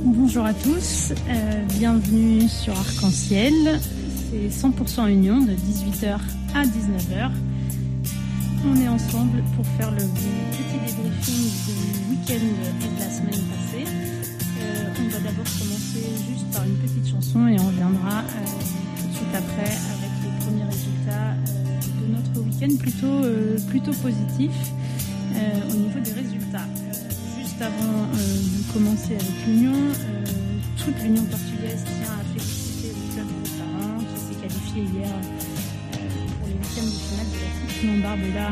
Bonjour à tous, bienvenue sur Arc-en-Ciel. C'est 100% Union de 18h à 19h. On est ensemble pour faire le petit débriefing du week-end et de la semaine passée. On va d'abord commencer juste par une petite chanson et on reviendra tout de suite après avec les premiers résultats de notre week-end plutôt positif au niveau des résultats. Juste avant de commencer avec l'Union, toute l'Union portugaise tient à féliciter le club de Saran qui s'est qualifié hier pour les week-ends de finale de la Coupe Lombardella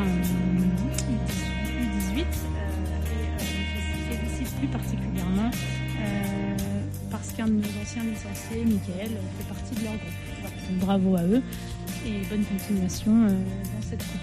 U18 et félicite plus particulièrement parce qu'un de nos anciens licenciés, Michael, fait partie de leur groupe. Voilà, donc bravo à eux et bonne continuation dans cette coupe.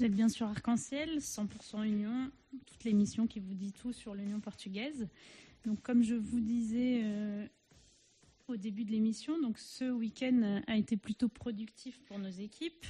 Vous êtes bien sur Arc-en-Ciel, 100% Union, toute l'émission qui vous dit tout sur l'Union portugaise. Donc, comme je vous disais au début de l'émission, donc ce week-end a été plutôt productif pour nos équipes.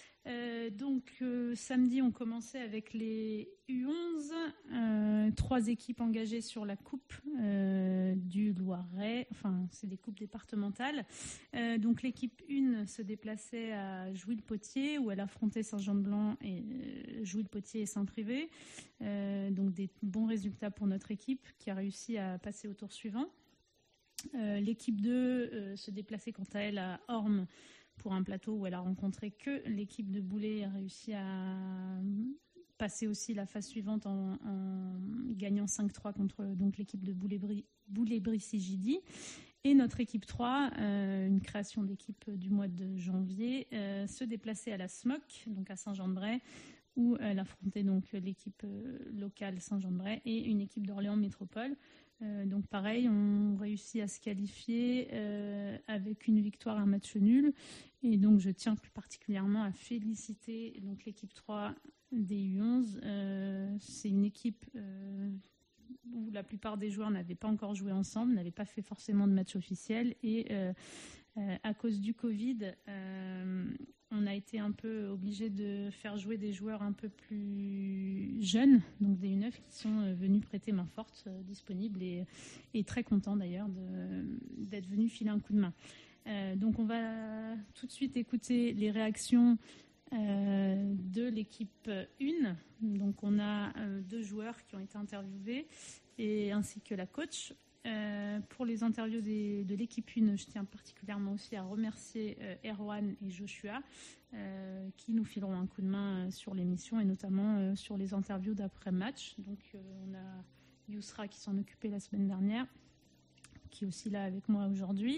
Samedi, on commençait avec les U11, 3 équipes engagées sur la Coupe du Loiret, enfin c'est des coupes départementales. Donc l'équipe 1 se déplaçait à Jouy-le-Potier où elle affrontait Saint-Jean-de-Blanc et Jouy-le-Potier et Saint-Privé. Donc des bons résultats pour notre équipe qui a réussi à passer au tour suivant. L'équipe 2 se déplaçait quant à elle à Ormes pour un plateau où elle a rencontré que l'équipe de Boulay et a réussi à passer aussi la phase suivante en gagnant 5-3 contre donc, l'équipe de Boulay-Brissy-Gidi. Et notre équipe 3, une création d'équipe du mois de janvier, se déplaçait à la SMOC, donc à Saint-Jean-de-Bray, où elle affrontait donc l'équipe locale Saint-Jean-de-Bray et une équipe d'Orléans Métropole. Donc pareil, on réussit à se qualifier avec une victoire, un match nul. Et donc je tiens plus particulièrement à féliciter donc, l'équipe 3 des U11. C'est une équipe où la plupart des joueurs n'avaient pas encore joué ensemble, n'avaient pas fait forcément de match officiel. Et à cause du Covid, on a été un peu obligé de faire jouer des joueurs un peu plus jeunes, donc des U9 qui sont venus prêter main forte, disponibles et très contents d'ailleurs d'être venus filer un coup de main. Donc on va tout de suite écouter les réactions de l'équipe 1. Donc on a 2 joueurs qui ont été interviewés ainsi que la coach. Pour les interviews de l'équipe 1, je tiens particulièrement aussi à remercier Erwan et Joshua qui nous fileront un coup de main sur l'émission et notamment sur les interviews d'après-match. Donc on a Yousra qui s'en occupait la semaine dernière, qui est aussi là avec moi aujourd'hui.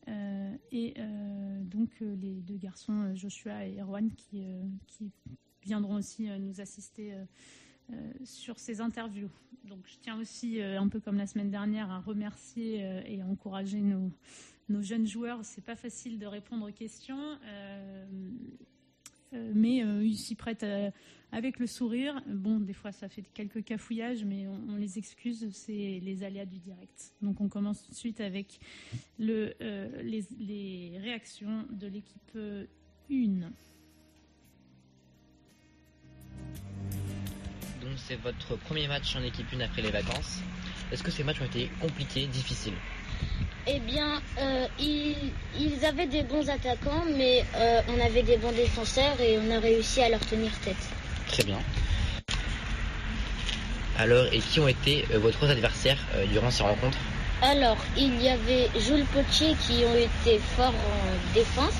Donc les 2 garçons, Joshua et Erwan, qui viendront aussi nous assister sur ces interviews. Donc je tiens aussi, un peu comme la semaine dernière, à remercier et à encourager nos jeunes joueurs. C'est pas facile de répondre aux questions, mais ils s'y prêtent avec le sourire. Bon, des fois ça fait quelques cafouillages, mais on les excuse, c'est les aléas du direct. Donc on commence tout de suite avec les réactions de l'équipe 1. Donc c'est votre premier match en équipe 1 après les vacances. Est-ce que ces matchs ont été compliqués, difficiles ? Eh bien, ils avaient des bons attaquants, mais on avait des bons défenseurs et on a réussi à leur tenir tête. Très bien. Alors, et qui ont été vos 3 adversaires durant ces rencontres ? Alors, il y avait Jouy-le-Potier qui ont été forts en défense.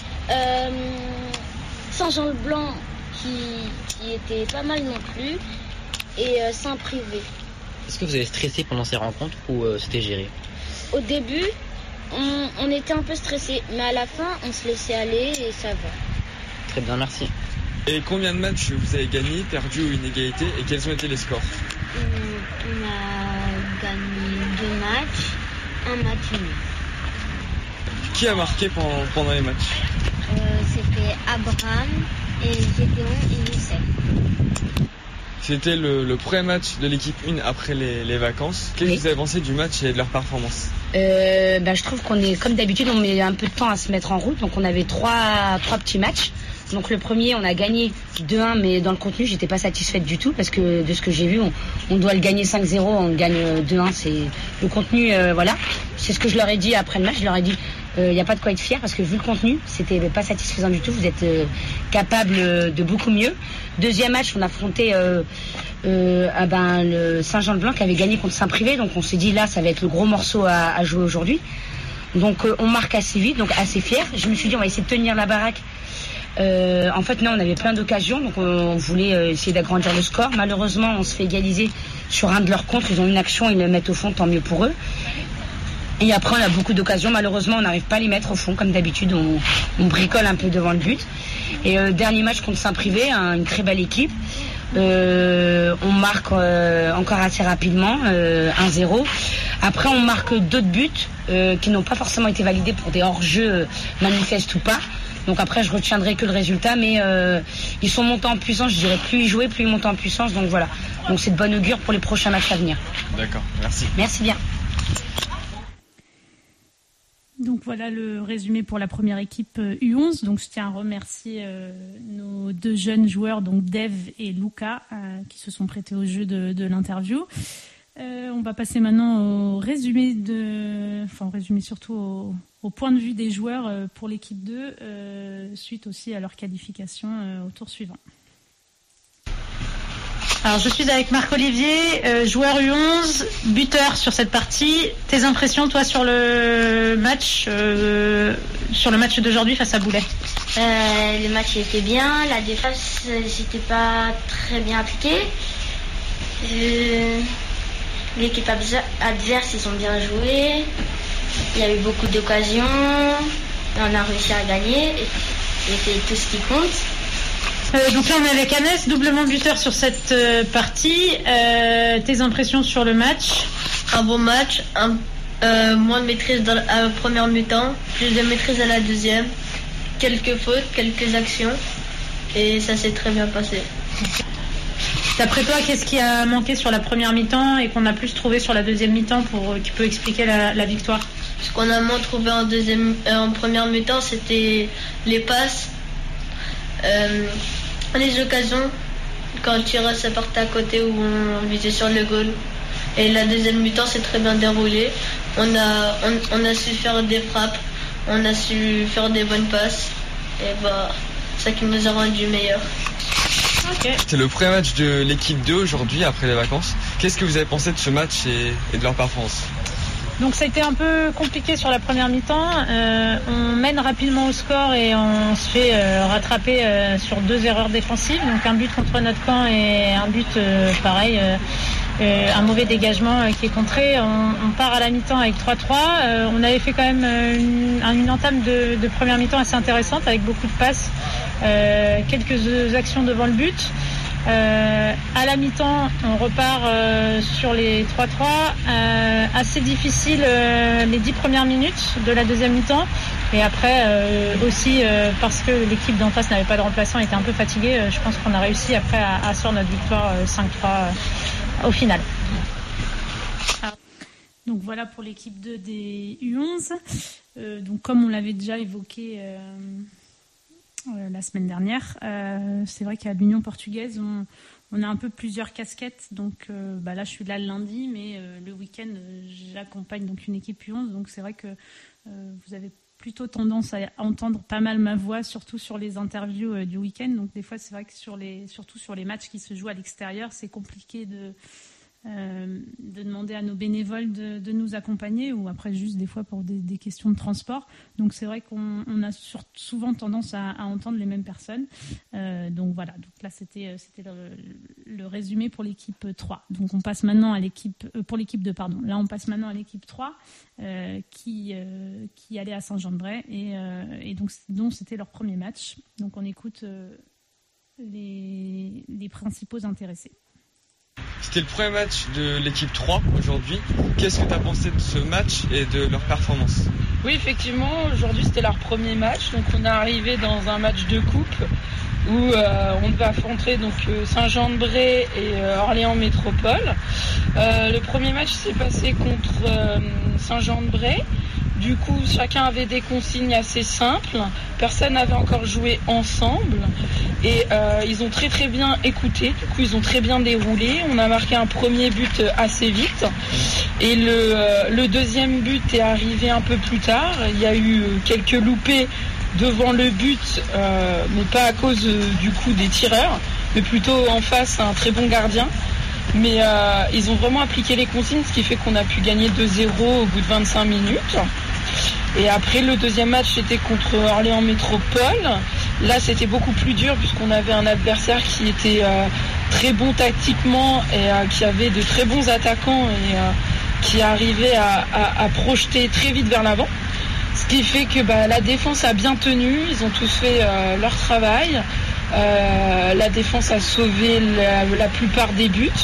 Saint-Jean-de-Blanc qui était pas mal non plus, et Saint-Privé. Est-ce que vous avez stressé pendant ces rencontres ou c'était géré ? Au début, on était un peu stressé, mais à la fin, on se laissait aller et ça va. Très bien, merci. Et combien de matchs vous avez gagné, perdu ou une égalité, et quels ont été les scores ? On a gagné 2 matchs, 1 match nul. Qui a marqué pendant les matchs ? C'était Abraham et Gédéon et Youssef. C'était le premier match de l'équipe 1 après les vacances. Qu'est-ce que vous avez pensé du match et de leur performance ? Je trouve qu'on est, comme d'habitude, on met un peu de temps à se mettre en route. Donc on avait trois petits matchs. Donc le premier, on a gagné 2-1, mais dans le contenu, j'étais pas satisfaite du tout parce que de ce que j'ai vu, on doit le gagner 5-0, on gagne 2-1. C'est le contenu, voilà. C'est ce que je leur ai dit après le match. Je leur ai dit, il n'y a pas de quoi être fier parce que vu le contenu, c'était pas satisfaisant du tout. Vous êtes capable de beaucoup mieux. Deuxième match, on a affronté le Saint-Jean-de-Blanc qui avait gagné contre Saint-Privé. Donc on s'est dit là, ça va être le gros morceau à jouer aujourd'hui. Donc on marque assez vite, donc assez fier. Je me suis dit, on va essayer de tenir la baraque. En fait, non, on avait plein d'occasions, donc on voulait essayer d'agrandir le score. Malheureusement, on se fait égaliser sur un de leurs contres. Ils ont une action, ils le mettent au fond, tant mieux pour eux. Et après, on a beaucoup d'occasions. Malheureusement, on n'arrive pas à les mettre au fond, comme d'habitude. On bricole un peu devant le but. Et dernier match contre Saint-Privé, une très belle équipe. On marque encore assez rapidement, 1-0. Après, on marque d'autres buts qui n'ont pas forcément été validés pour des hors-jeux manifestes ou pas. Donc après, je retiendrai que le résultat, mais ils sont montés en puissance. Je dirais plus ils jouaient, plus ils montaient en puissance. Donc voilà. Donc c'est de bonne augure pour les prochains matchs à venir. D'accord, merci. Merci bien. Donc voilà le résumé pour la première équipe U11. Donc je tiens à remercier nos 2 jeunes joueurs, donc Dev et Luca, qui se sont prêtés au jeu de l'interview. On va passer maintenant au résumé surtout au point de vue des joueurs pour l'équipe 2, suite aussi à leur qualification au tour suivant. Alors je suis avec Marc-Olivier, joueur U11, buteur sur cette partie. Tes impressions toi sur le match d'aujourd'hui face à Boulay? Le match était bien, la défense c'était pas très bien appliqué. L'équipe adverse ils ont bien joué. Il y a eu beaucoup d'occasions et on a réussi à gagner et c'est tout ce qui compte. Donc là on est avec Annès, doublement buteur sur cette partie. Tes impressions sur le match? Un bon match, moins de maîtrise dans la première mi-temps, plus de maîtrise à la deuxième, quelques fautes, quelques actions et ça s'est très bien passé. D'après toi, qu'est-ce qui a manqué sur la première mi-temps et qu'on a plus trouvé sur la deuxième mi-temps qui peut expliquer la victoire? Ce qu'on a moins trouvé en première mi-temps, c'était les passes. Les occasions, quand on tirait ça partait à côté ou on visait sur le goal. Et la deuxième mi-temps s'est très bien déroulée. On a su faire des frappes, on a su faire des bonnes passes. Et c'est ça qui nous a rendu meilleurs. Okay. C'était le pré-match de l'équipe 2 aujourd'hui après les vacances. Qu'est-ce que vous avez pensé de ce match et de leur performance? Donc ça a été un peu compliqué sur la première mi-temps. On mène rapidement au score et on se fait rattraper sur 2 erreurs défensives. Donc un but contre notre camp et un but pareil, un mauvais dégagement qui est contré. On part à la mi-temps avec 3-3. On avait fait quand même une entame de première mi-temps assez intéressante avec beaucoup de passes, quelques actions devant le but. À la mi-temps, on repart sur les 3-3. Assez difficile les 10 premières minutes de la deuxième mi-temps. Et après, aussi parce que l'équipe d'en face n'avait pas de remplaçant, était un peu fatiguée, je pense qu'on a réussi après à assurer notre victoire 5-3 au final. Donc voilà pour l'équipe 2 des U11. Donc comme on l'avait déjà évoqué la semaine dernière, c'est vrai qu'à l'Union portugaise on a un peu plusieurs casquettes. Donc là je suis là le lundi, mais le week-end j'accompagne donc une équipe U11. Donc c'est vrai que vous avez plutôt tendance à entendre pas mal ma voix, surtout sur les interviews du week-end. Donc des fois c'est vrai que surtout sur les matchs qui se jouent à l'extérieur, c'est compliqué de demander à nos bénévoles de nous accompagner, ou après juste des fois pour des questions de transport. Donc c'est vrai qu'on a souvent tendance à entendre les mêmes personnes. Donc voilà, donc là c'était le résumé pour l'équipe 3. Donc on passe maintenant à l'équipe pour l'équipe 2, pardon. Là on passe maintenant à l'équipe 3 qui allait à Saint-Jean-de-Bray et donc dont c'était leur premier match. Donc on écoute les principaux intéressés. C'était le premier match de l'équipe 3 aujourd'hui. Qu'est-ce que tu as pensé de ce match et de leur performance? Oui, effectivement, aujourd'hui c'était leur premier match. Donc on est arrivé dans un match de coupe où on devait affronter donc Saint-Jean-de-Bray et Orléans Métropole. Le premier match s'est passé contre Saint-Jean-de-Bray. Du coup, chacun avait des consignes assez simples. Personne n'avait encore joué ensemble. Et ils ont très très bien écouté. Du coup, ils ont très bien déroulé. On a marqué un premier but assez vite. Et le deuxième but est arrivé un peu plus tard. Il y a eu quelques loupés devant le but, mais pas à cause du coup des tireurs, mais plutôt en face un très bon gardien. Mais ils ont vraiment appliqué les consignes, ce qui fait qu'on a pu gagner 2-0 au bout de 25 minutes. Et après, le deuxième match, c'était contre Orléans Métropole. Là, c'était beaucoup plus dur puisqu'on avait un adversaire qui était très bon tactiquement et qui avait de très bons attaquants et qui arrivait à projeter très vite vers l'avant. Ce qui fait que la défense a bien tenu. Ils ont tous fait leur travail. La défense a sauvé la plupart des buts.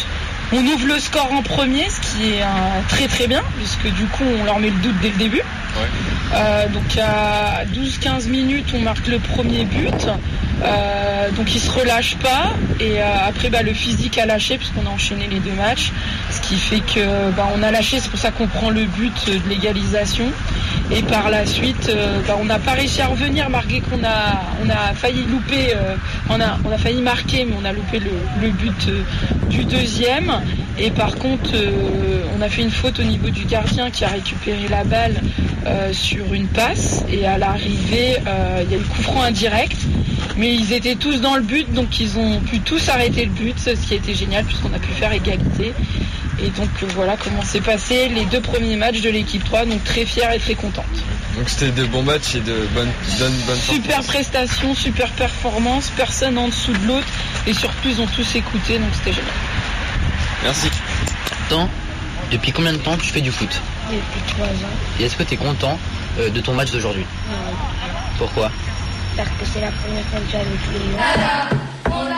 On ouvre le score en premier, ce qui est très très bien, puisque du coup on leur met le doute dès le début. Ouais. Donc à 12-15 minutes, on marque le premier but. Donc ils se relâchent pas. Et après, le physique a lâché, puisqu'on a enchaîné les 2 matchs. Ce qui fait que on a lâché, c'est pour ça qu'on prend le but de l'égalisation. Et par la suite, on n'a pas réussi à revenir, malgré qu'on a failli louper, on a failli marquer, mais on a loupé le but du deuxième. Et par contre, on a fait une faute au niveau du gardien qui a récupéré la balle sur une passe. Et à l'arrivée, il y a eu coup franc indirect. Mais ils étaient tous dans le but, donc ils ont pu tous arrêter le but, ce qui a été génial puisqu'on a pu faire égalité. Et donc voilà comment s'est passé les 2 premiers matchs de l'équipe 3, donc très fière et très contente. Donc c'était de bons matchs et de bonnes super prestations, super performances, personne en dessous de l'autre et surtout ils ont tous écouté, donc c'était génial. Merci. Depuis combien de temps tu fais du foot? Depuis 3 ans. Et est-ce que tu es content de ton match d'aujourd'hui? Non. Pourquoi? Parce que c'est la première fois que j'avais tous les mois.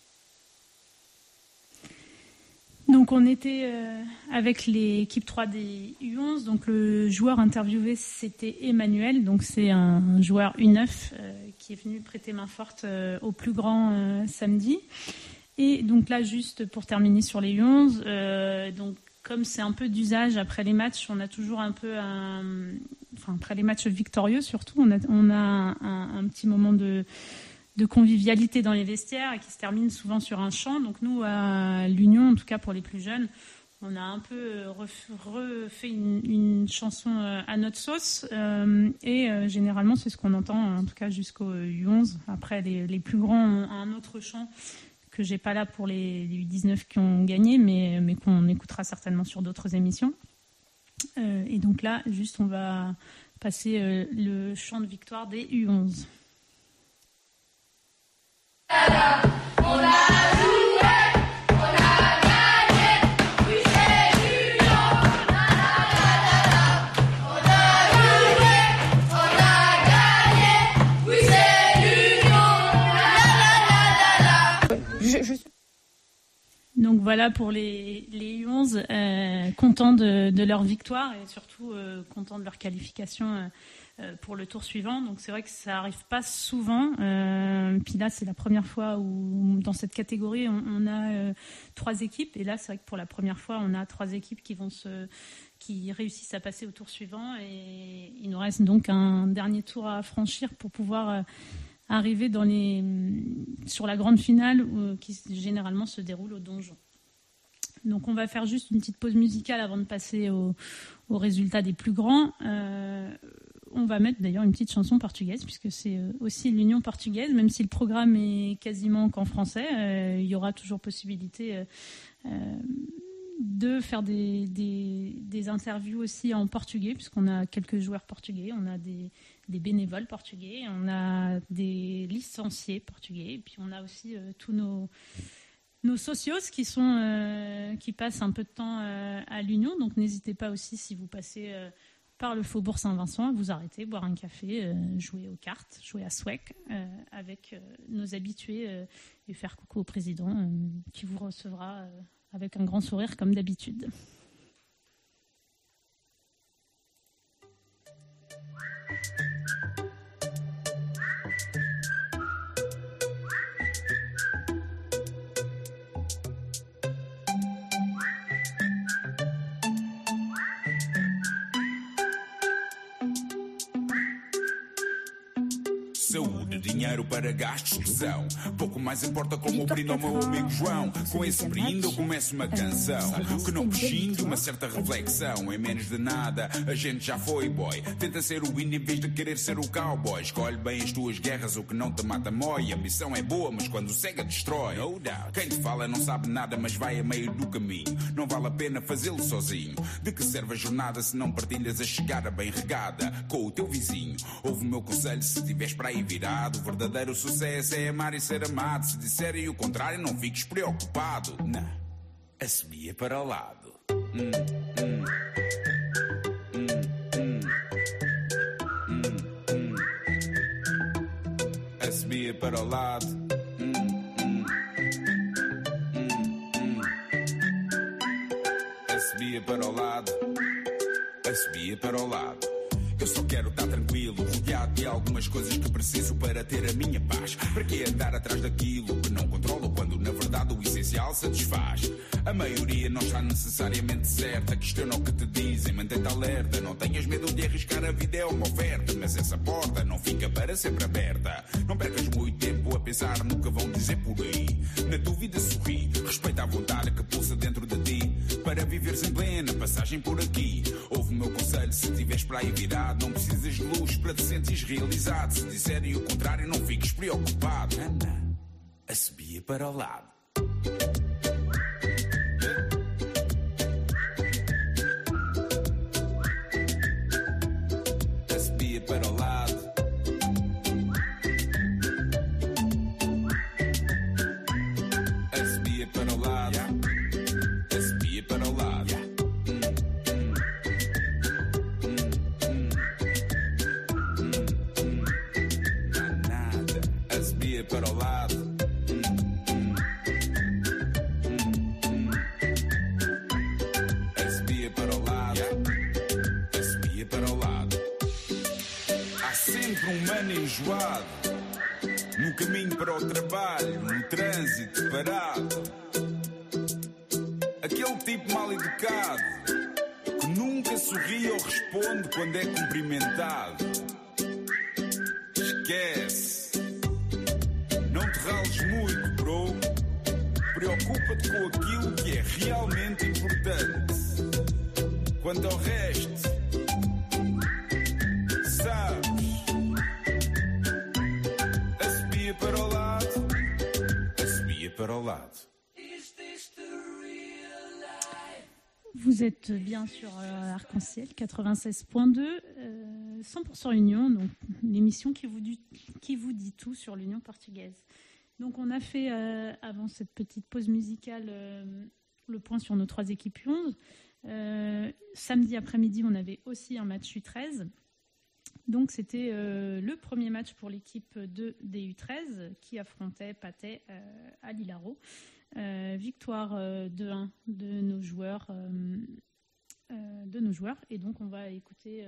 Donc on était avec l'équipe 3 des U11, donc le joueur interviewé c'était Emmanuel, donc c'est un joueur U9 qui est venu prêter main forte au plus grand samedi. Et donc là juste pour terminer sur les U11, donc comme c'est un peu d'usage après les matchs, on a toujours un peu après les matchs victorieux surtout, on a un petit moment de convivialité dans les vestiaires et qui se termine souvent sur un chant. Donc nous, à l'Union, en tout cas pour les plus jeunes, on a un peu refait une chanson à notre sauce et généralement c'est ce qu'on entend, en tout cas jusqu'au U11. Après, les plus grands ont un autre chant que j'ai pas là pour les U19 qui ont gagné, mais qu'on écoutera certainement sur d'autres émissions. Et donc là, juste on va passer le chant de victoire des U11. On a joué, on a gagné, oui c'est l'Union. On a joué, on a gagné, oui c'est l'Union. Donc voilà pour les U11, contents de leur victoire et surtout contents de leur qualification pour le tour suivant. Donc c'est vrai que ça arrive pas souvent. Puis là c'est la première fois où dans cette catégorie on a 3 équipes et là c'est vrai que pour la première fois on a 3 équipes qui réussissent à passer au tour suivant et il nous reste donc un dernier tour à franchir pour pouvoir arriver sur la grande finale qui généralement se déroule au donjon. Donc on va faire juste une petite pause musicale avant de passer aux résultats des plus grands. On va mettre d'ailleurs une petite chanson portugaise puisque c'est aussi l'Union portugaise, même si le programme est quasiment qu'en français, il y aura toujours possibilité de faire des interviews aussi en portugais puisqu'on a quelques joueurs portugais, on a des bénévoles portugais, on a des licenciés portugais et puis on a aussi tous nos socios qui passent un peu de temps à l'Union. Donc n'hésitez pas aussi si vous passez par le Faubourg Saint-Vincent à vous arrêter, boire un café, jouer aux cartes, jouer à Swek avec nos habitués et faire coucou au président qui vous recevra avec un grand sourire comme d'habitude. Saúde, dinheiro para gastos que são. Pouco mais importa como brinde ao meu amigo João. Com esse brinde eu começo uma canção que não prescinde uma certa reflexão. Em menos de nada a gente já foi boy. Tenta ser o índio em vez de querer ser o cowboy. Escolhe bem as tuas guerras, o que não te mata mói. A missão é boa, mas quando cega destrói. No doubt. Quem te fala não sabe nada, mas vai a meio do caminho. Não vale a pena fazê-lo sozinho. De que serve a jornada se não partilhas a chegada bem regada com o teu vizinho? Ouve o meu conselho se tiveres para aí virado. O verdadeiro sucesso é amar e ser amado. Se disserem o contrário, não fiques preocupado. Não, assobia para o lado. Assobia para o lado. a subir para o lado. Eu só quero estar tranquilo, rodeado de algumas coisas que preciso para ter a minha paz. Para que andar atrás daquilo que não controlo quando na verdade o essencial satisfaz? A maioria não está necessariamente certa, questiona o que te dizem, mantém-te alerta. Não tenhas medo de arriscar, a vida é uma oferta, mas essa porta não fica para sempre aberta. Não percas muito tempo a pensar no que vão dizer por aí. Na dúvida sorri, respeita a vontade que pulsa dentro de ti. Para viveres em plena passagem por aqui, ouve o meu conselho se tiveres para aí virado. Não precisas de luz para te sentires realizado. Se disserem o contrário, não fiques preocupado. Anda, a subir para o lado. A subir para o lado. A subir para o lado. A subir para o lado. Para o lado. A subir para o lado. A subir para o lado. Há sempre um mano enjoado no caminho para o trabalho, no trânsito parado. Aquele tipo mal educado que nunca sorri ou responde quando é cumprimentado. Esquece. Não te rales muito, bro. Preocupa-te com aquilo que é realmente importante. Quanto ao resto, sabes, a subir para o lado. A subir para o lado. Vous êtes bien sur Arc-en-Ciel 96.2, 100% Union, donc l'émission qui vous dit tout sur l'Union portugaise. Donc on a fait, avant cette petite pause musicale, le point sur nos 3 équipes U11. Samedi après-midi, on avait aussi un match U13. Donc c'était le premier match pour l'équipe des U13 qui affrontait Pathé à Lillaro. Victoire 2-1 de nos joueurs. Et donc on va écouter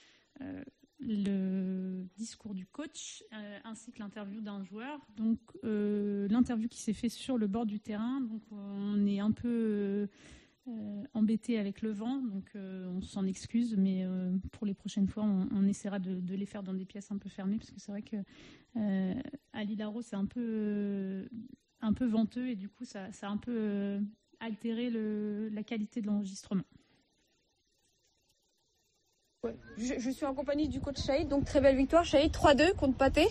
le discours du coach ainsi que l'interview d'un joueur. Donc l'interview qui s'est fait sur le bord du terrain. Donc on est un peu embêté avec le vent, donc on s'en excuse, mais pour les prochaines fois on essaiera de les faire dans des pièces un peu fermées, parce que c'est vrai que à Lillaro c'est un peu venteux et du coup ça a un peu altéré la qualité de l'enregistrement. Ouais. Je suis en compagnie du coach Shahid, donc très belle victoire Shahid, 3-2 contre Pathé.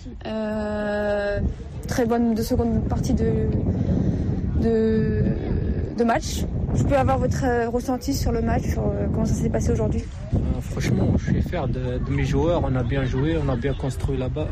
Très bonne seconde partie de match. Je peux avoir votre ressenti sur le match, sur comment ça s'est passé aujourd'hui? Franchement, je suis fier de mes joueurs. On a bien joué, on a bien construit là-bas.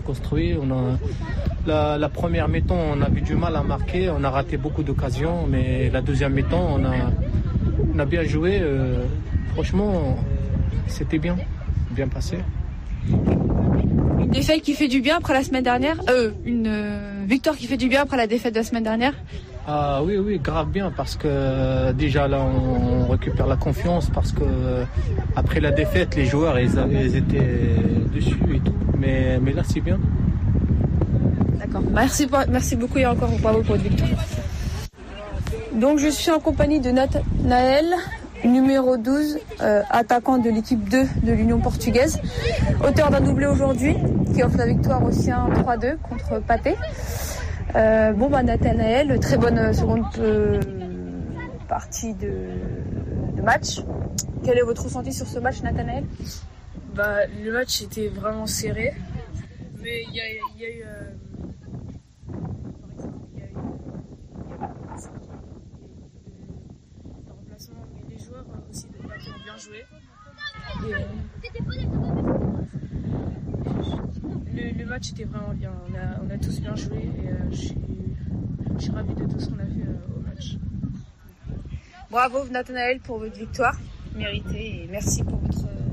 La première mi-temps, on a eu du mal à marquer. On a raté beaucoup d'occasions, mais la deuxième mi-temps, on a bien joué. Franchement, c'était bien passé. Une défaite qui fait du bien après la semaine dernière. Une victoire qui fait du bien après la défaite de la semaine dernière. Ah oui, grave bien, parce que déjà là on récupère la confiance, parce que après la défaite les joueurs ils étaient dessus et tout, mais là c'est bien. D'accord, merci beaucoup et encore bravo pour votre victoire. Donc je suis en compagnie de Nathanaël, numéro 12, attaquant de l'équipe 2 de l'Union portugaise, auteur d'un doublé aujourd'hui qui offre la victoire aussi 3-2 contre Pathé. Nathanaël, très bonne seconde partie de match. Quel est votre ressenti sur ce match, Nathanaël? Le match était vraiment serré, mais il y a eu de remplacement, mais les joueurs aussi de Pathé ont bien joué. Le match était vraiment bien, on a tous bien joué et je suis ravi de tout ce qu'on a fait au match. Bravo Nathanaël pour votre victoire méritée et merci pour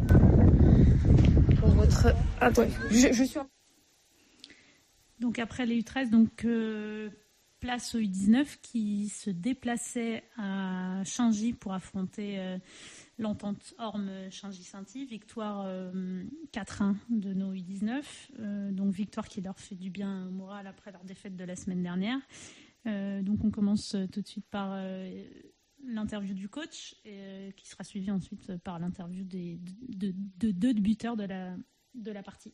votre... Attends, je suis... Donc après les U13, donc place aux U19 qui se déplaçaient à Changi pour affronter l'entente Orme-Shinji-Sainty, victoire 4-1 de nos U19, donc victoire qui leur fait du bien au moral après leur défaite de la semaine dernière. Donc on commence tout de suite par l'interview du coach, qui sera suivie ensuite par l'interview de deux buteurs de la partie.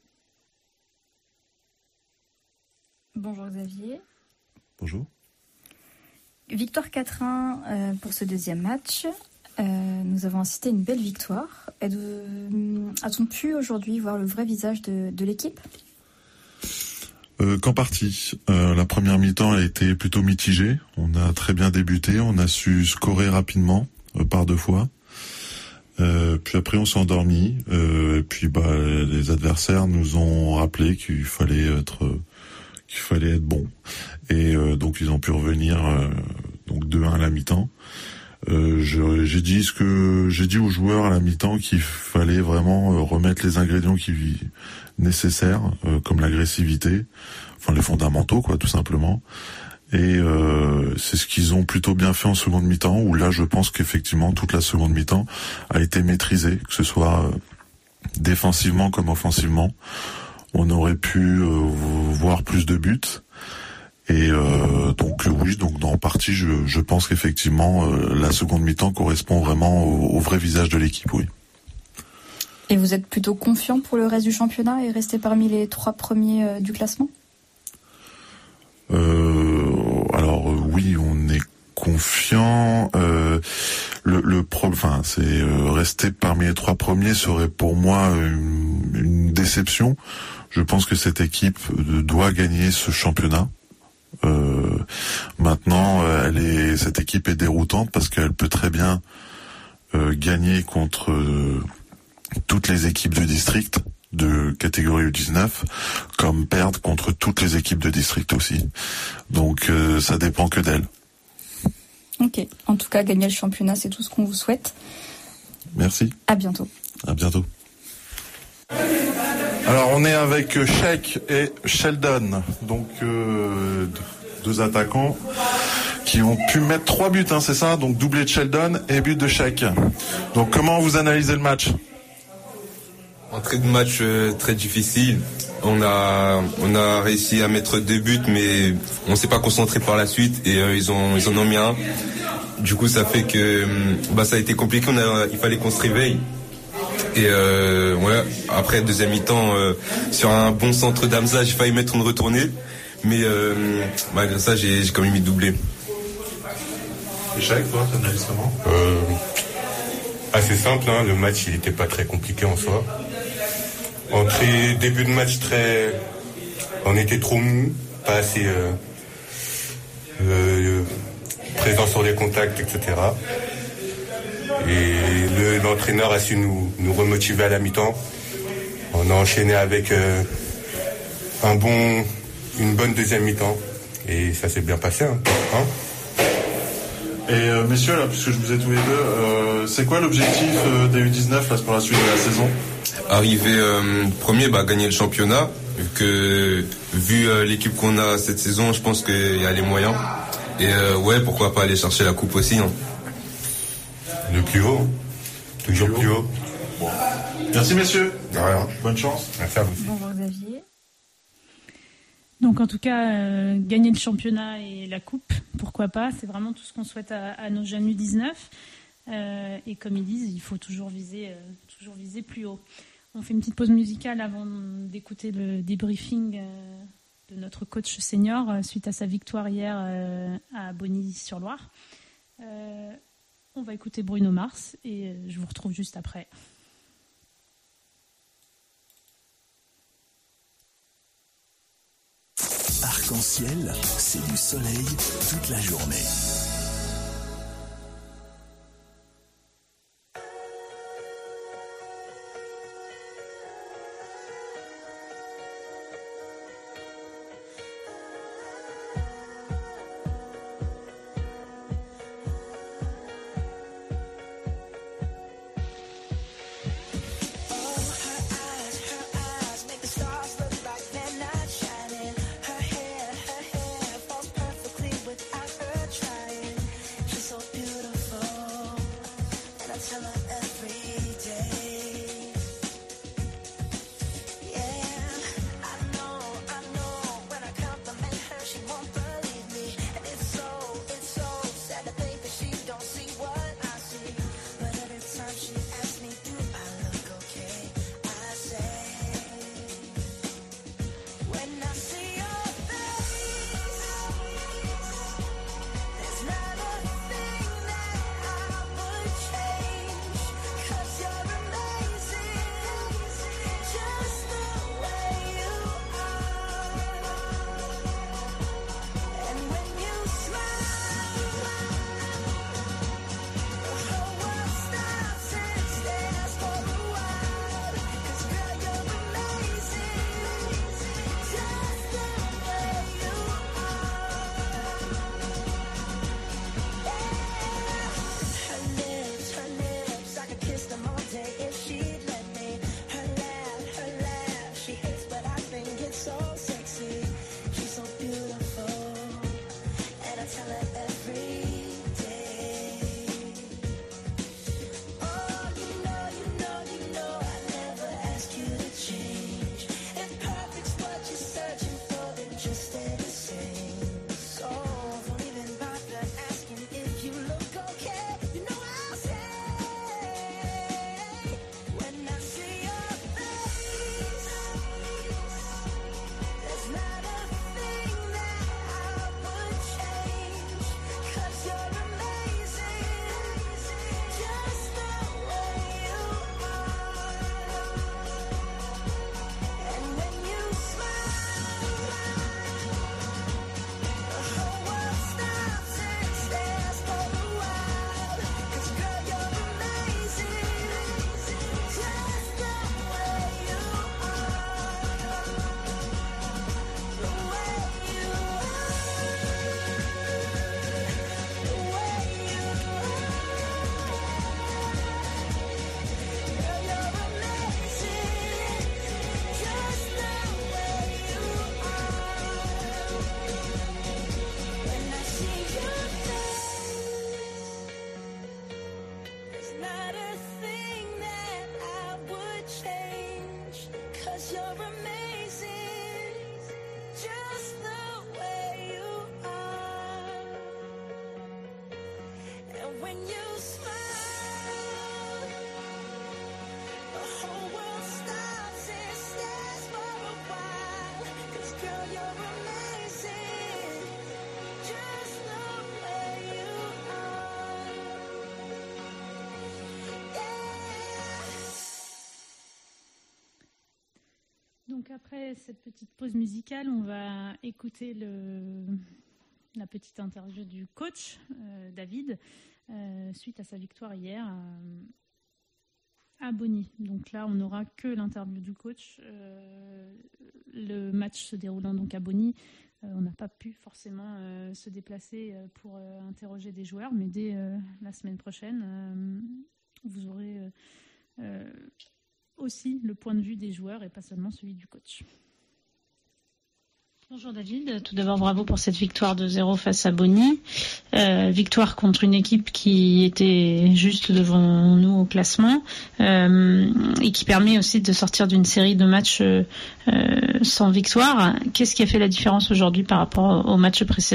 Bonjour Xavier. Bonjour. Victoire 4-1 pour ce deuxième match. Nous avons assisté à une belle victoire. A-t-on pu aujourd'hui voir le vrai visage de l'équipe ? Qu'en partie. La première mi-temps a été plutôt mitigée. On a très bien débuté, on a su scorer rapidement, par 2 fois. Puis après on s'est endormi. Et puis les adversaires nous ont rappelé qu'il fallait être bon. Et donc ils ont pu revenir donc 2-1 à la mi-temps. J'ai dit aux joueurs à la mi-temps qu'il fallait vraiment remettre les ingrédients nécessaires, comme l'agressivité, enfin les fondamentaux quoi, tout simplement. Et c'est ce qu'ils ont plutôt bien fait en seconde mi-temps, où là je pense qu'effectivement toute la seconde mi-temps a été maîtrisée, que ce soit défensivement comme offensivement. On aurait pu voir plus de buts. Et donc en partie je pense qu'effectivement la seconde mi-temps correspond vraiment au vrai visage de l'équipe, oui. Et vous êtes plutôt confiant pour le reste du championnat et rester parmi les 3 premiers du classement ? Alors oui, on est confiant. Rester parmi les 3 premiers serait pour moi une déception. Je pense que cette équipe doit gagner ce championnat. Maintenant, cette équipe est déroutante parce qu'elle peut très bien gagner contre toutes les équipes de district de catégorie U19, comme perdre contre toutes les équipes de district aussi. Donc ça dépend que d'elle. Ok. En tout cas, gagner le championnat, c'est tout ce qu'on vous souhaite. Merci. À bientôt. À bientôt. Alors on est avec Sheik et Sheldon, donc 2 attaquants qui ont pu mettre 3 buts, hein, c'est ça ? Donc doublé de Sheldon et but de Sheik. Donc comment vous analysez le match ? Entrée de match très difficile. On a réussi à mettre 2 buts, mais on s'est pas concentré par la suite et ils en ont mis un. Du coup ça fait que ça a été compliqué. Il fallait qu'on se réveille. Et après deuxième mi-temps, sur un bon centre d'Hamza, j'ai failli mettre une retournée, mais malgré ça, j'ai quand même mis doublé. Et Sheik, toi, t'analyses comment ? Assez simple, hein, le match il n'était pas très compliqué en soi. Entrée, début de match on était trop mou, pas assez présent sur les contacts, etc. Et l'entraîneur a su nous remotiver à la mi-temps. On a enchaîné avec une bonne deuxième mi-temps. Et ça s'est bien passé. Hein. Et messieurs, là, puisque je vous ai tous les deux, c'est quoi l'objectif des U19 là, pour la suite de la saison ? Arriver premier, gagner le championnat. Vu l'équipe qu'on a cette saison, je pense qu'il y a les moyens. Et pourquoi pas aller chercher la coupe aussi. Hein. Le plus haut, toujours plus haut. Bon. Merci messieurs. De rien. Bonne chance. Merci à vous. Bonjour Xavier. Donc en tout cas, gagner le championnat et la coupe, pourquoi pas, c'est vraiment tout ce qu'on souhaite à nos jeunes U19. Et comme ils disent, il faut toujours viser plus haut. On fait une petite pause musicale avant d'écouter le débriefing de notre coach senior suite à sa victoire hier à Bonny-sur-Loire. On va écouter Bruno Mars et je vous retrouve juste après. Arc-en-ciel, c'est du soleil toute la journée. Trying Donc après cette petite pause musicale, on va écouter la petite interview du coach David suite à sa victoire hier à Bonny. Donc là, on n'aura que l'interview du coach. Le match se déroulant donc à Bonny, on n'a pas pu forcément se déplacer pour interroger des joueurs, mais dès la semaine prochaine, vous aurez aussi le point de vue des joueurs et pas seulement celui du coach. Bonjour David, tout d'abord bravo pour cette victoire de 0 face à Bonny. Victoire contre une équipe qui était juste devant nous au classement et qui permet aussi de sortir d'une série de matchs sans victoire. Qu'est-ce qui a fait la différence aujourd'hui par rapport au match précédent ?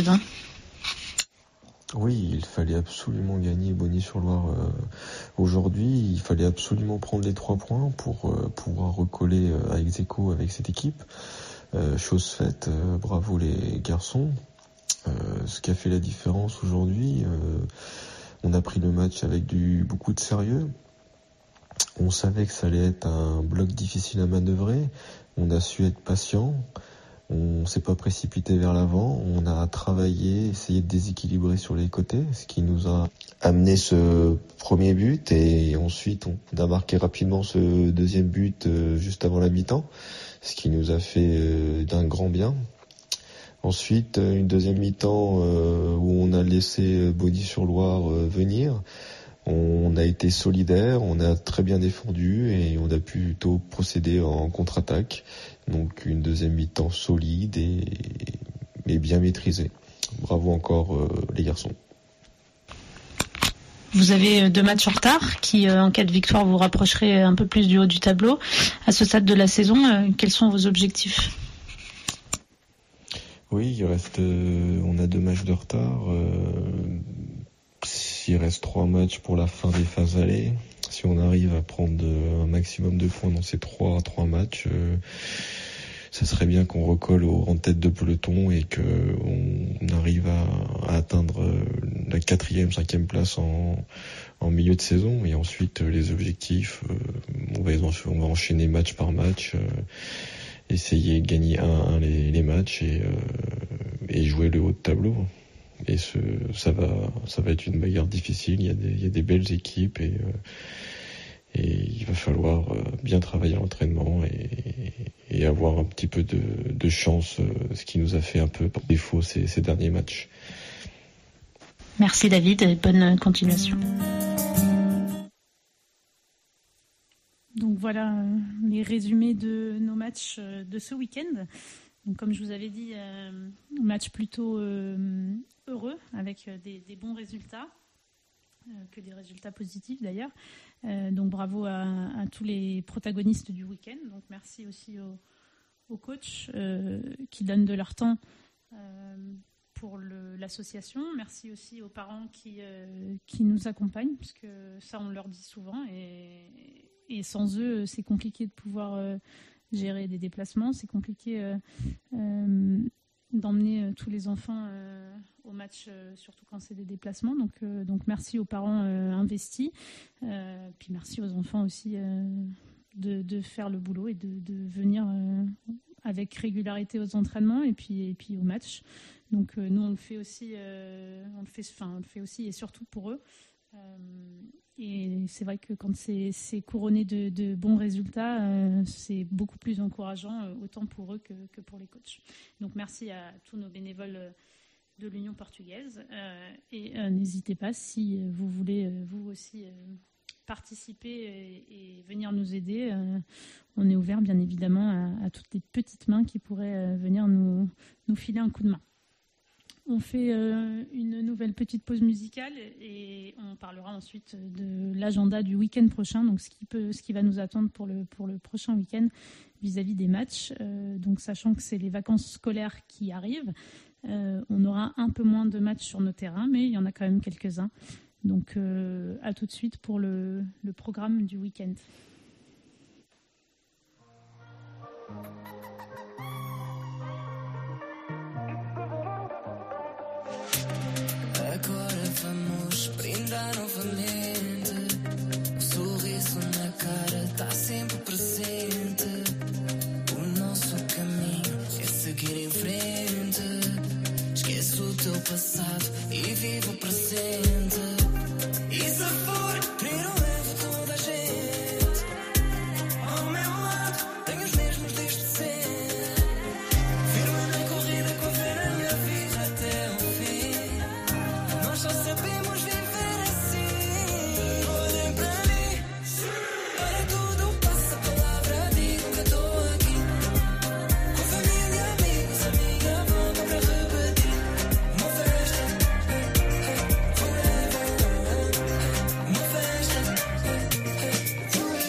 Oui, il fallait absolument gagner Bonny-sur-Loire aujourd'hui. Il fallait absolument prendre les 3 points pour pouvoir recoller à ex-aequo avec cette équipe. Chose faite, bravo les garçons. Ce qui a fait la différence aujourd'hui, on a pris le match avec beaucoup de sérieux. On savait que ça allait être un bloc difficile à manœuvrer. On a su être patient. On s'est pas précipité vers l'avant, on a travaillé, essayé de déséquilibrer sur les côtés, ce qui nous a amené ce premier but et ensuite on a marqué rapidement ce deuxième but juste avant la mi-temps, ce qui nous a fait d'un grand bien. Ensuite, une deuxième mi-temps où on a laissé Bonny-sur-Loire venir. On a été solidaire, on a très bien défendu et on a pu plutôt procéder en contre-attaque. Donc une deuxième mi-temps solide et bien maîtrisée. Bravo encore les garçons. Vous avez 2 matchs en retard qui, en cas de victoire, vous rapprocheraient un peu plus du haut du tableau. À ce stade de la saison, quels sont vos objectifs ? Oui, on a 2 matchs de retard. Il reste 3 matchs pour la fin des phases allées. Si on arrive à prendre un maximum de points dans ces 3 matchs, ça serait bien qu'on recolle en tête de peloton et qu'on arrive à atteindre la 4e, 5e place en milieu de saison. Et ensuite, les objectifs, on va enchaîner match par match, essayer de gagner les matchs et jouer le haut de tableau. Et ça va être une bagarre difficile. Il y a des belles équipes et il va falloir bien travailler à l'entraînement et avoir un petit peu de chance, ce qui nous a fait un peu par défaut ces derniers matchs. Merci David et bonne continuation. Donc voilà les résumés de nos matchs de ce week-end. Donc, comme je vous avais dit, match plutôt heureux avec des bons résultats, que des résultats positifs d'ailleurs. Donc bravo à tous les protagonistes du week-end. Donc merci aussi aux coachs qui donnent de leur temps pour l'association. Merci aussi aux parents qui nous accompagnent, parce que ça on leur dit souvent et sans eux c'est compliqué de pouvoir gérer des déplacements, c'est compliqué d'emmener tous les enfants au match, surtout quand c'est des déplacements. Donc merci aux parents investis, puis merci aux enfants aussi de faire le boulot et de venir avec régularité aux entraînements et puis au match. Donc nous on le fait aussi, et surtout pour eux. Et c'est vrai que quand c'est couronné de bons résultats, c'est beaucoup plus encourageant, autant pour eux que pour les coachs. Donc merci à tous nos bénévoles de l'Union portugaise. Et n'hésitez pas, si vous voulez vous aussi participer et venir nous aider, on est ouvert bien évidemment à toutes les petites mains qui pourraient venir nous filer un coup de main. On fait une nouvelle petite pause musicale et on parlera ensuite de l'agenda du week-end prochain, donc ce qui va nous attendre pour le prochain week-end vis-à-vis des matchs. Donc sachant que c'est les vacances scolaires qui arrivent, on aura un peu moins de matchs sur nos terrains, mais il y en a quand même quelques-uns. Donc à tout de suite pour le programme du week-end. Agora vamos brindar novamente. O sorriso na cara tá sempre presente. O nosso caminho é seguir em frente. Esquece o teu passado e vive o presente. E se for, nem não levo toda a gente. Ao meu lado, tenho os mesmos desde sempre. Firme na corrida com a fé na minha vida até ao fim. Nós só sabemos viver assim. Olhem para mim, para tudo passa a palavra, digo que estou aqui. Com família, amigos, amiga, volta para repetir. Uma festa, forever. Uma festa, forever.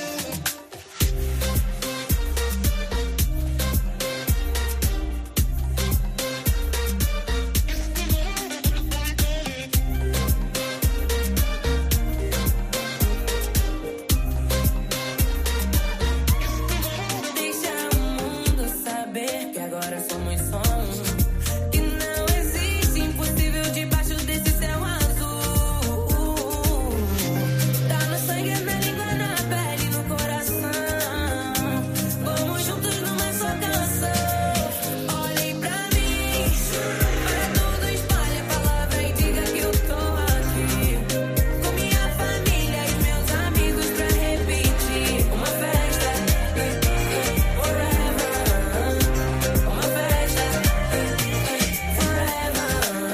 Deixa o mundo saber que agora somos só um. Que não existe impossível debaixo desse céu azul. Tá no sangue, na língua, na pele, no coração. Vamos juntos numa só canção. Olhem pra mim, para tudo espalhe a palavra e diga que eu tô aqui. Com minha família e meus amigos pra repetir. Uma festa, forever. Uma festa, forever.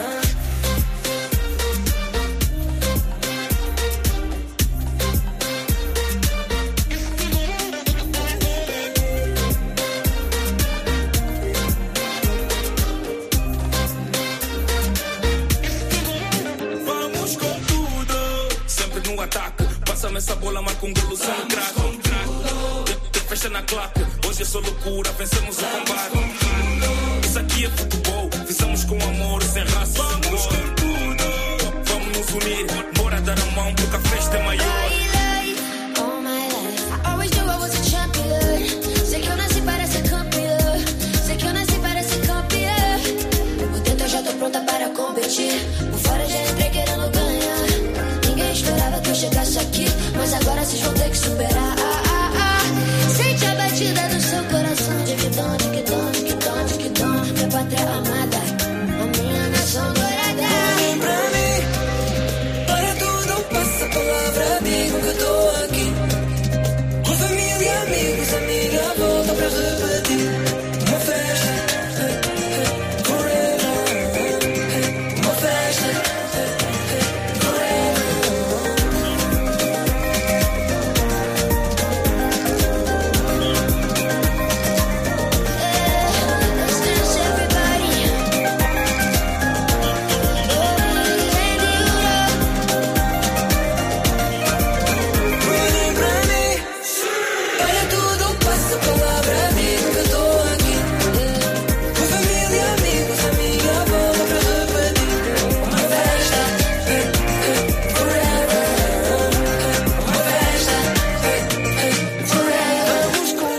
Vamos com tudo, sempre no ataque. Passa-me essa bola, marca um golo, só um craque. Tem festa na claque, hoje é só loucura, vencemos o combate. Isso aqui é futebol, fizemos com amor, sem raça. Vamos com tudo, vamos nos unir. Bora dar a mão porque a festa é maior. All my life, I always knew I was a champion. Sei que eu nasci para ser campeã. Sei que eu nasci para ser campeã. Por dentro eu já tô pronta para competir. Por fora já entrei querendo ganhar. Ninguém esperava que eu chegasse aqui, mas agora vocês vão ter que superar. Sente a batida do seu coração. Diquidão, diquidão, diquidão, diquidão. Minha pátria amada, a minha nação dourada. Olhem pra mim, para tudo passa a palavra, digo que eu tô aqui. Com família, amigos, amiga, volta pra repetir. Uma festa, forever. Uma festa, forever. Let's dance, everybody. Olhem pra mim, para tudo passa a palavra, digo que eu tô aqui. Com família, amigos, amiga, volta pra repetir. Uma festa, forever. Uma festa, forever. Vamos com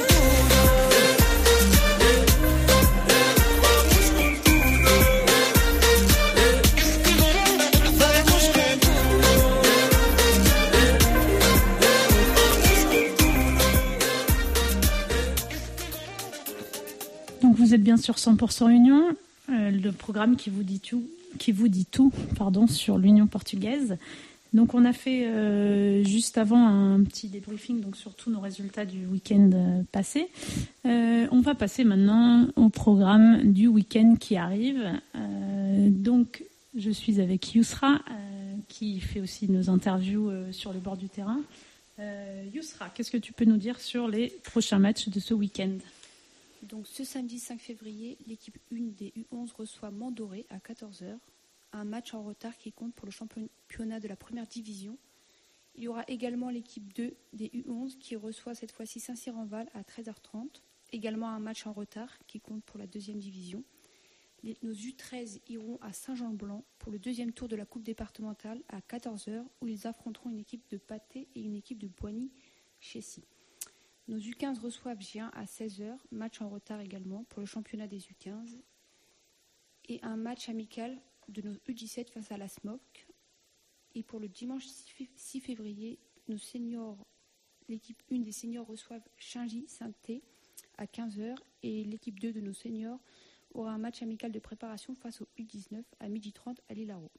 Donc vous êtes bien sur 100% Union, le programme qui vous dit tout, sur l'Union portugaise. Donc on a fait juste avant un petit débriefing donc sur tous nos résultats du week-end passé. On va passer maintenant au programme du week-end qui arrive. Donc je suis avec Yousra qui fait aussi nos interviews sur le bord du terrain. Yousra, qu'est-ce que tu peux nous dire sur les prochains matchs de ce week-end ? Donc ce samedi 5 février, l'équipe 1 des U11 reçoit Mandoré à 14h. Un match en retard qui compte pour le championnat de la première division. Il y aura également l'équipe 2 des U11 qui reçoit cette fois-ci Saint-Cyr-en-Val à 13h30. Également un match en retard qui compte pour la deuxième division. nos U13 iront à Saint-Jean-de-Blanc pour le deuxième tour de la Coupe départementale à 14h où ils affronteront une équipe de Patay et une équipe de Boigny-Chessy. Nos U15 reçoivent Gien à 16h, match en retard également pour le championnat des U15 et un match amical de nos U17 face à la SMOC. Et pour le dimanche 6 février, nos seniors, l'équipe 1 des seniors reçoivent Chingy-Saint-Thé à 15h et l'équipe 2 de nos seniors aura un match amical de préparation face au U19 à 12h30 à Lillaro.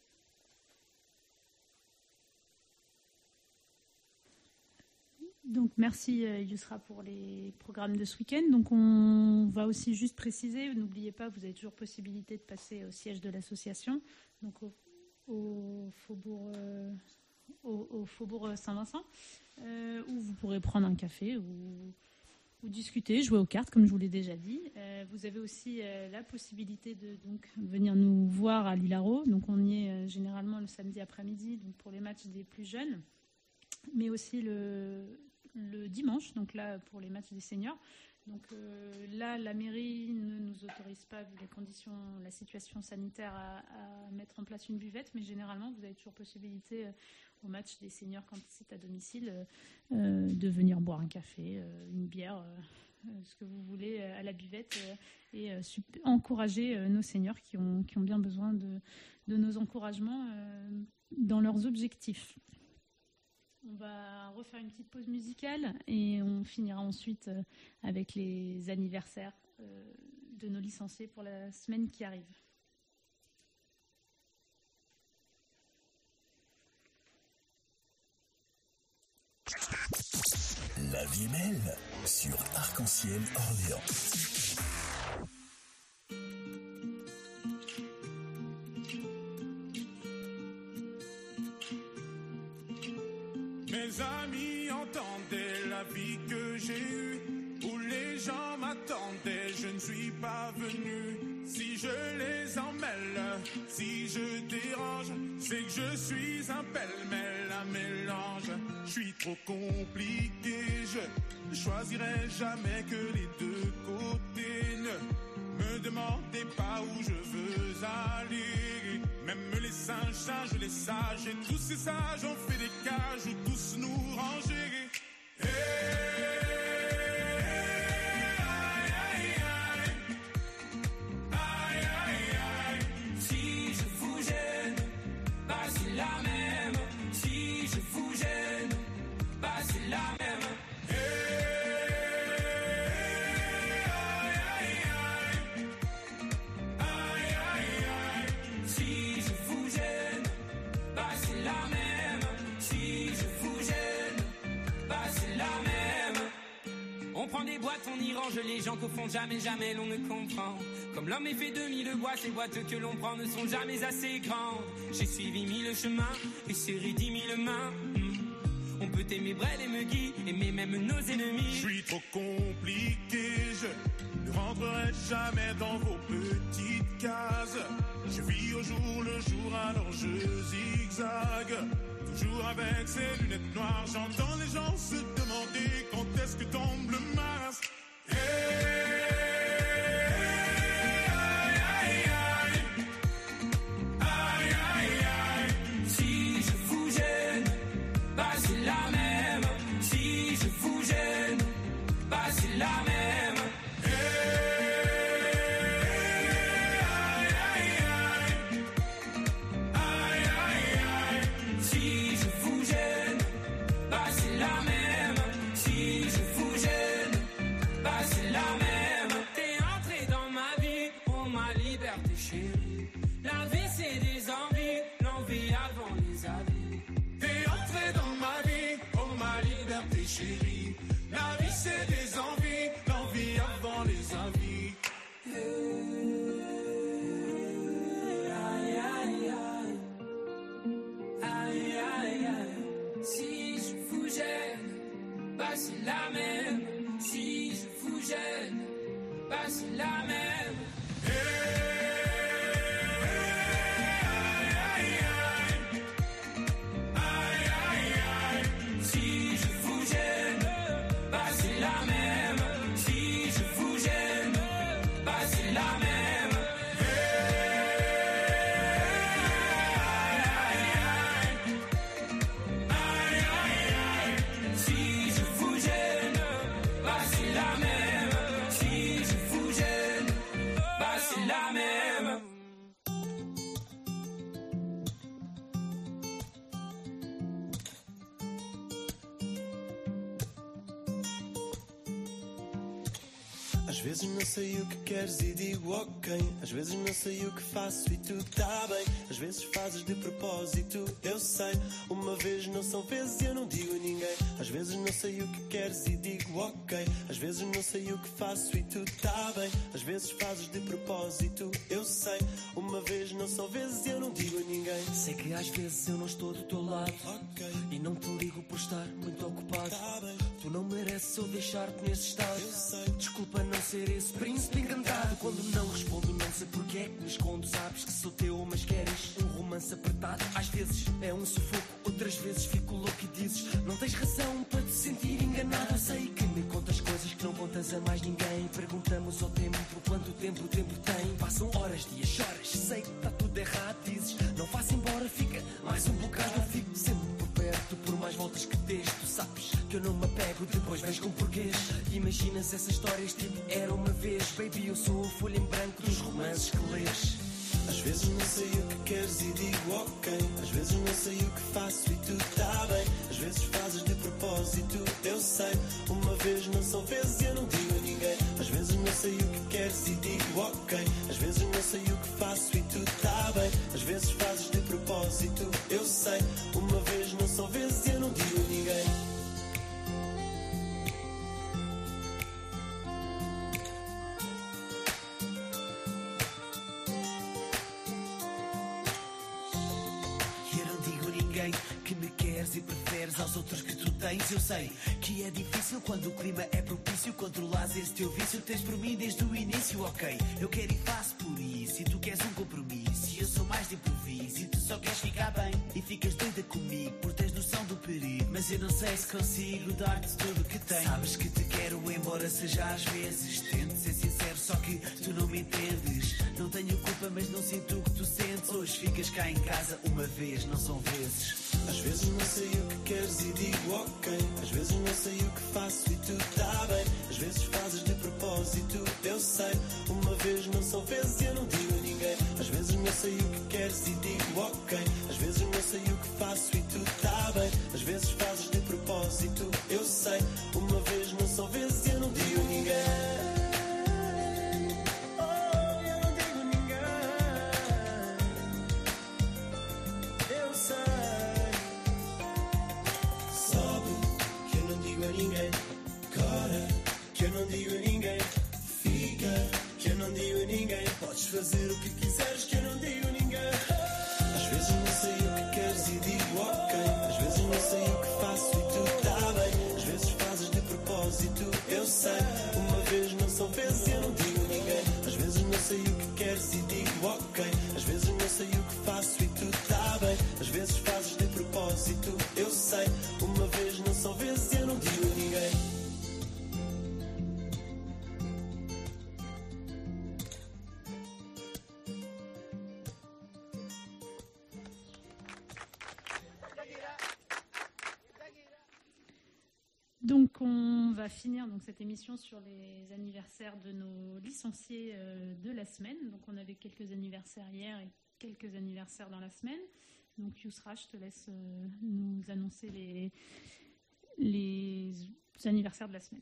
Donc merci Yusra pour les programmes de ce week-end. Donc on va aussi juste préciser, n'oubliez pas, vous avez toujours possibilité de passer au siège de l'association, donc au Faubourg Saint-Vincent, où vous pourrez prendre un café ou discuter, jouer aux cartes, comme je vous l'ai déjà dit. Vous avez aussi la possibilité de donc, venir nous voir à Lillaro. Donc on y est généralement le samedi après-midi donc pour les matchs des plus jeunes, mais aussi le dimanche, donc là pour les matchs des seniors. Donc là, la mairie ne nous autorise pas, vu les conditions, la situation sanitaire, à mettre en place une buvette, mais généralement, vous avez toujours possibilité au match des seniors, quand c'est à domicile, de venir boire un café, une bière, ce que vous voulez à la buvette, et encourager nos seniors qui ont bien besoin de nos encouragements dans leurs objectifs. On va refaire une petite pause musicale et on finira ensuite avec les anniversaires de nos licenciés pour la semaine qui arrive. La vie est belle sur Arc-en-Ciel Orléans. Mes amis entendaient la vie que j'ai eue, où les gens m'attendaient, je ne suis pas venu. Si je les emmêle, si je dérange, c'est que je suis un pêle-mêle, un mélange. Je suis trop compliqué, je choisirai jamais que les deux côtés. Ne me demandez pas où je veux aller. Même les singes, les sages, et tous ces sages ont fait des cages où tous nous ranger. Si je vous gêne, bah c'est la même. Si je vous gêne, bah c'est la même. Si je vous gêne, bah c'est la même. Si je vous gêne, bah c'est la même. On prend des boîtes, on y range les gens qu'au fond jamais, jamais l'on ne comprend. Comme l'homme est fait de mille boîtes, ces boîtes que l'on prend ne sont jamais assez grandes. J'ai suivi 1000 chemins et serré 10 000 mains. On peut aimer Brel et Megui, aimer même nos ennemis. Je suis trop compliqué, je ne rentrerai jamais dans vos petites cases. Je vis au jour le jour, alors je zigzague. Toujours avec ces lunettes noires, j'entends les gens se demander quand est-ce que tombe le masque. Si je vous gêne, bah c'est la même. Si je vous gêne, bah c'est la même. Si je vous gêne, bah c'est la même. Si je vous gêne, bah c'est la même. T'es entré dans ma vie pour ma liberté chérie. La vie c'est des envies, l'envie avant les avis. T'es entré dans ma vie, oh ma liberté chérie. La vie c'est des envies, l'envie avant les avis. Aïe, aïe, aïe. Si je vous gêne, bah c'est la même. Si je vous gêne, bah c'est la même. Si je vous gêne, bah c'est la même. Si je vous gêne, bah c'est la même. Às vezes não sei o que queres e digo ok. Às vezes não sei o que faço e tudo tá bem. Às vezes fazes de propósito, eu sei. Uma vez não são vezes e eu não digo a ninguém. Às vezes não sei o que queres e digo ok. Às vezes não sei o que faço e tudo tá bem. Às vezes fazes de propósito, eu sei. Uma vez não são vezes e eu não digo a ninguém. Sei que às vezes eu não estou do teu lado, okay. E não te ligo por estar muito ocupado, tá bem. Tu não mereces eu deixar-te nesse estado, eu sei. Desculpa não ser esse príncipe encantado. Quando não respondo não sei porque é que me escondo. Sabes que sou teu mas queres um romance apertado. Às vezes é um sufoco, outras vezes fico louco e dizes não tens razão para te sentir enganado. Eu sei que me contas coisas que não contas a mais ninguém. Perguntamos ao tempo quanto tempo o tempo tem. Passam horas, dias, choras, sei que está tudo errado. Dizes não faça embora, fica mais um bocado. Eu fico sempre por perto, por mais voltas que des. Tu sabes que eu não me apego, depois vens com porquês. Imaginas essas histórias tipo era uma vez. Baby, eu sou a folha em branco dos romances que lês. Às vezes não sei o que queres e digo ok. Às vezes não sei o que faço e tudo tá bem. Às vezes fazes de propósito, eu sei. Uma vez não são vezes e eu não digo a ninguém. Às vezes não sei o que queres e digo ok. Às vezes não sei o que faço e tudo tá bem. Às vezes fazes de propósito, eu sei. Uma vez não são vezes e eu não digo a ninguém. Que me queres e preferes aos outros que tu tens. Eu sei que é difícil quando o clima é propício. Controlas esse teu vício, tens por mim desde o início. Ok, eu quero e faço por isso. E tu queres um compromisso e eu sou mais de improviso. E tu só queres ficar bem e ficas doida comigo por teres noção do perigo. Mas eu não sei se consigo dar-te tudo o que tenho. Sabes que te quero embora seja às vezes. Tento ser sincero só que tu não me entendes. Não tenho culpa mas não sinto o que tu sentes. Hoje ficas cá em casa uma vez, não são vezes. Às vezes não sei o que queres e digo ok. Às vezes não sei o que faço e tudo tá bem. Às vezes fazes de propósito, eu sei. Uma vez não são vezes e eu não digo a ninguém. Às vezes não sei o que queres e digo ok. Às vezes não sei o que faço e tudo tá bem. Às vezes fazes de propósito, eu sei. Uma vez não são vezes e eu não digo a ninguém. Ninguém, cara, que eu não digo a ninguém. Fica, que eu não digo a ninguém. Podes fazer o que quiseres, que eu não digo a ninguém. Às vezes não sei o que queres e digo ok. Às vezes não sei o que faço e tudo tá bem. Às vezes fazes de propósito, eu sei. Uma vez não são vezes e eu não digo a ninguém. Às vezes não sei o que queres e digo ok. Às vezes não sei o que faço e tudo tá bem. Às vezes fazes de propósito, eu sei. Uma vez não são vezes e eu não digo a ninguém. Donc on va finir donc cette émission sur les anniversaires de nos licenciés de la semaine. Donc on avait quelques anniversaires hier et quelques anniversaires dans la semaine. Donc Yousra, je te laisse nous annoncer les anniversaires de la semaine.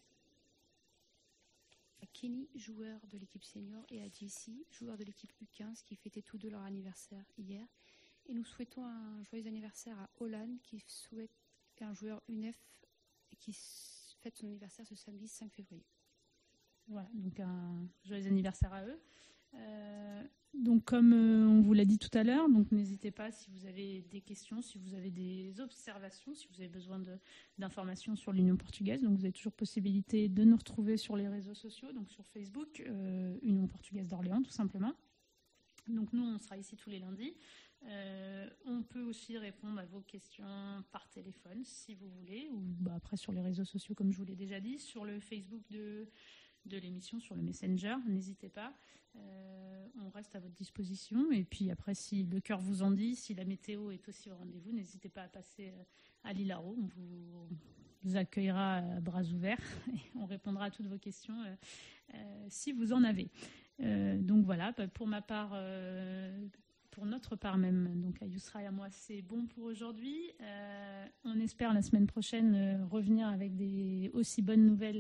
À Kenny, joueur de l'équipe senior, et à JC, joueur de l'équipe U15, qui fêtaient tous deux leur anniversaire hier. Et nous souhaitons un joyeux anniversaire à Olan, qui souhaite un joueur U9 et qui fête son anniversaire ce samedi 5 février. Voilà, donc un joyeux anniversaire à eux. Donc comme on vous l'a dit tout à l'heure, donc n'hésitez pas si vous avez des questions, si vous avez des observations, si vous avez besoin d'informations sur l'Union portugaise. Donc vous avez toujours possibilité de nous retrouver sur les réseaux sociaux, donc sur Facebook, Union portugaise d'Orléans tout simplement. Donc nous on sera ici tous les lundis. On peut aussi répondre à vos questions par téléphone si vous voulez, ou après sur les réseaux sociaux comme je vous l'ai déjà dit, sur le Facebook de l'émission, sur le Messenger, n'hésitez pas, on reste à votre disposition. Et puis après, si le cœur vous en dit, si la météo est aussi au rendez-vous, n'hésitez pas à passer à l'Ilaro, on vous accueillera à bras ouverts et on répondra à toutes vos questions si vous en avez. Donc voilà, pour ma part, pour notre part même, donc à Yousra et à moi, c'est bon pour aujourd'hui. On espère la semaine prochaine revenir avec des aussi bonnes nouvelles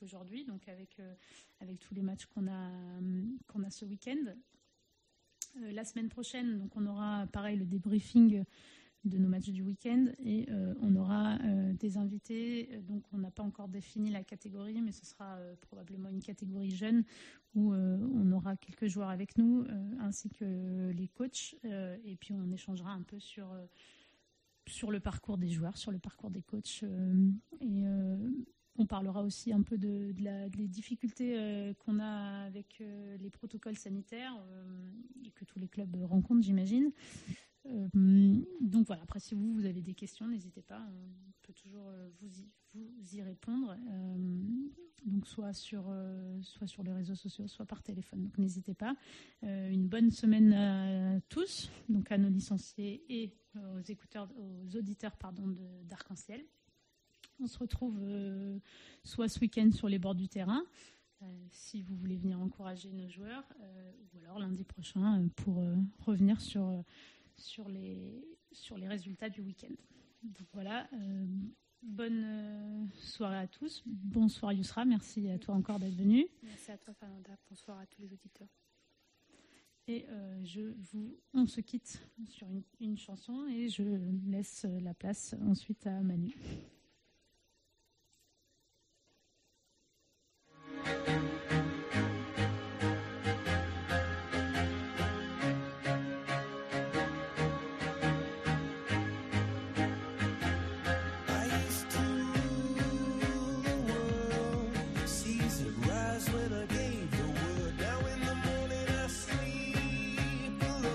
aujourd'hui, donc avec tous les matchs qu'on a ce week-end. La semaine prochaine, donc on aura pareil le débriefing de nos matchs du week-end et on aura des invités. Donc on n'a pas encore défini la catégorie, mais ce sera probablement une catégorie jeune où on aura quelques joueurs avec nous ainsi que les coachs et puis on échangera un peu sur le parcours des joueurs, sur le parcours des coachs et on parlera aussi un peu des difficultés qu'on a avec les protocoles sanitaires et que tous les clubs rencontrent, j'imagine. Donc voilà, après si vous avez des questions, n'hésitez pas, on peut toujours vous y répondre, donc soit sur les réseaux sociaux, soit par téléphone, donc n'hésitez pas. Une bonne semaine à tous, donc à nos licenciés et aux auditeurs d'Arc-en-Ciel. On se retrouve soit ce week-end sur les bords du terrain, si vous voulez venir encourager nos joueurs, ou alors lundi prochain pour revenir sur les résultats du week-end. Donc voilà, bonne soirée à tous. Bonsoir Yousra, merci à toi encore d'être venu. Merci à toi Fernanda, bonsoir à tous les auditeurs. Et on se quitte sur une chanson et je laisse la place ensuite à Manu.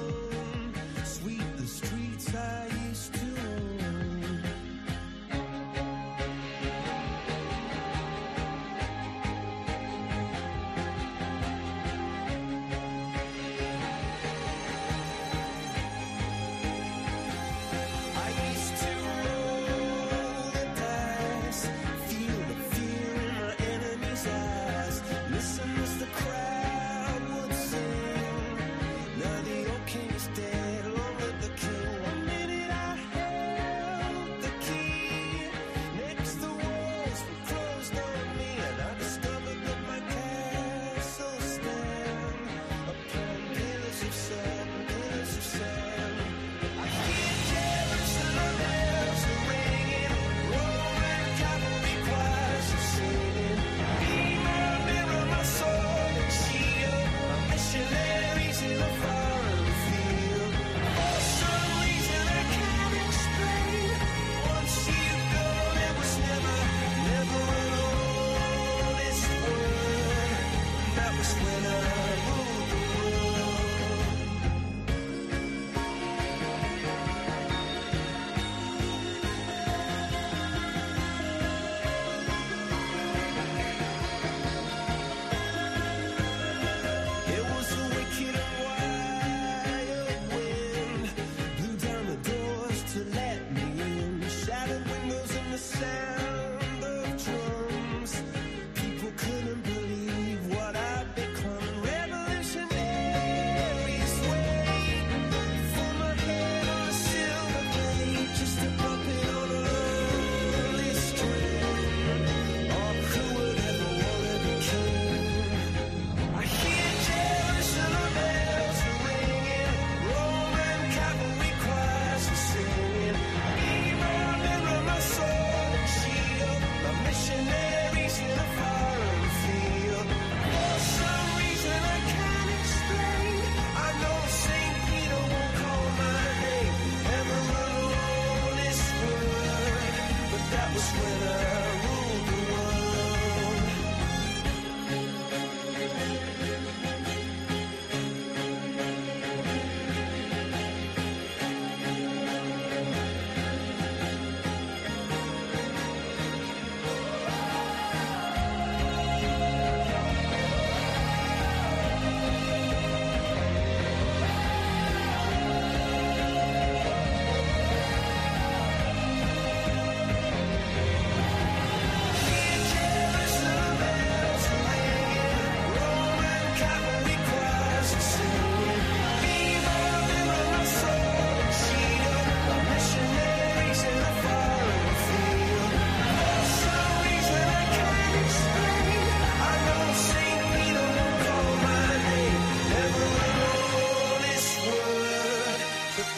Sweep the streets I used to own.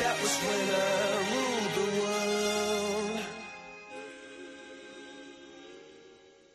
that was when